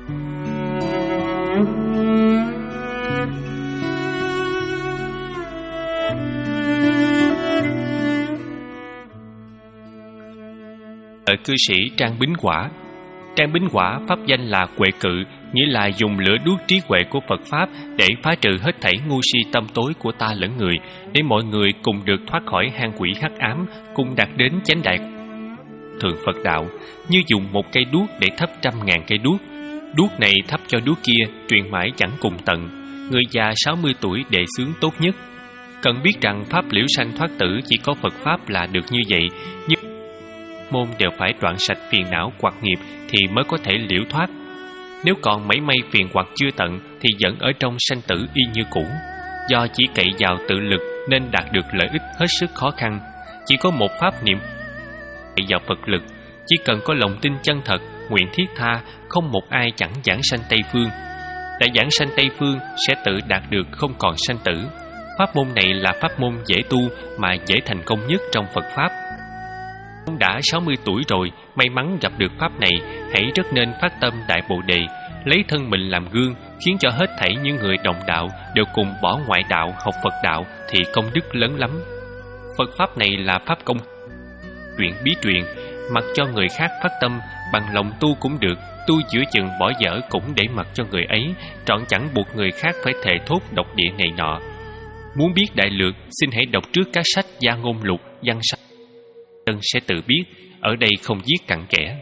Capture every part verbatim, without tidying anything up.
Ở cư sĩ Trang Bính Quả. Trang Bính Quả pháp danh là Huệ Cự, nghĩa là dùng lửa đuốc trí huệ của Phật Pháp để phá trừ hết thảy ngu si tâm tối của ta lẫn người, để mọi người cùng được thoát khỏi hang quỷ hắc ám, cùng đạt đến chánh đại thường Phật đạo, như dùng một cây đuốc để thắp trăm ngàn cây đuốc. Đuốc này thắp cho đuốc kia, truyền mãi chẳng cùng tận. Người già sáu mươi tuổi đề xướng tốt nhất. Cần biết rằng pháp liễu sanh thoát tử chỉ có Phật Pháp là được như vậy, nhưng môn đều phải đoạn sạch phiền não hoặc nghiệp thì mới có thể liễu thoát. Nếu còn mảy may phiền hoặc chưa tận thì vẫn ở trong sanh tử y như cũ. Do chỉ cậy vào tự lực nên đạt được lợi ích hết sức khó khăn. Chỉ có một pháp niệm cậy vào Phật lực, chỉ cần có lòng tin chân thật, nguyện thiết tha, không một ai chẳng giảng sanh Tây Phương. Đã giảng sanh Tây Phương sẽ tự đạt được không còn sanh tử. Pháp môn này là pháp môn dễ tu mà dễ thành công nhất trong Phật Pháp. Đã sáu mươi tuổi rồi, may mắn gặp được pháp này, hãy rất nên phát tâm Đại Bồ Đề, lấy thân mình làm gương, khiến cho hết thảy những người đồng đạo đều cùng bỏ ngoại đạo học Phật đạo thì công đức lớn lắm. Phật Pháp này là pháp công chuyện bí truyền, mặc cho người khác phát tâm, bằng lòng tu cũng được, tu giữa chừng bỏ dở cũng để mặc cho người ấy, trọn chẳng buộc người khác phải thề thốt độc địa này nọ. Muốn biết đại lược, xin hãy đọc trước các sách Gia Ngôn Lục, Văn Sách. Tân sẽ tự biết, ở đây không viết cặn kẽ.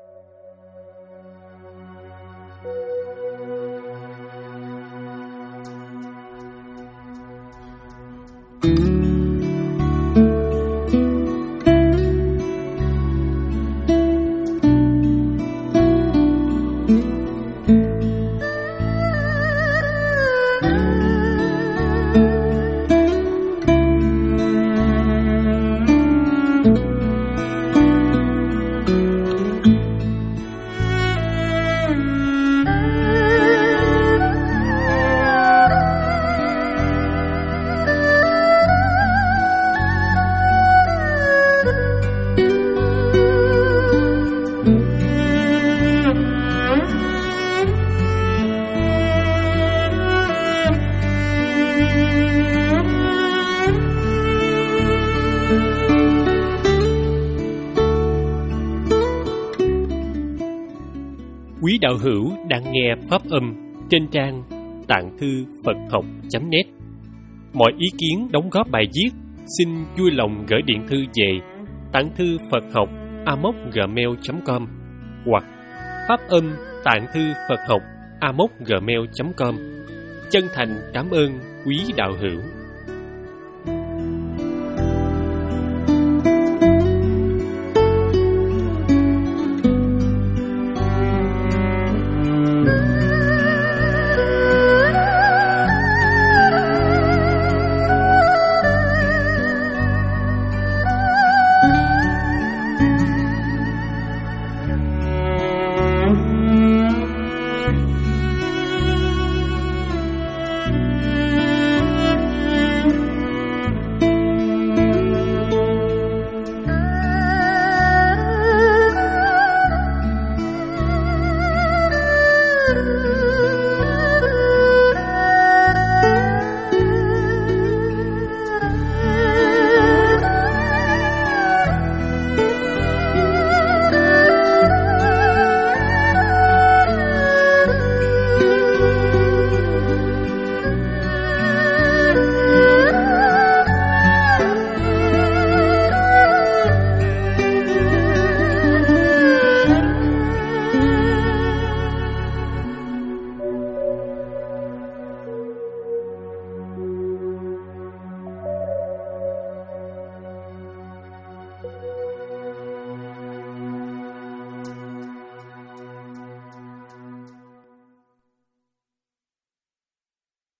Quý đạo hữu đang nghe pháp âm trên trang tạng thư Phật học chấm net. Mọi ý kiến đóng góp bài viết xin vui lòng gửi điện thư về tạng thư Phật học a m o gmail chấm com hoặc pháp âm tạng thư Phật học a m o gmail chấm com. Chân thành cảm ơn quý đạo hữu.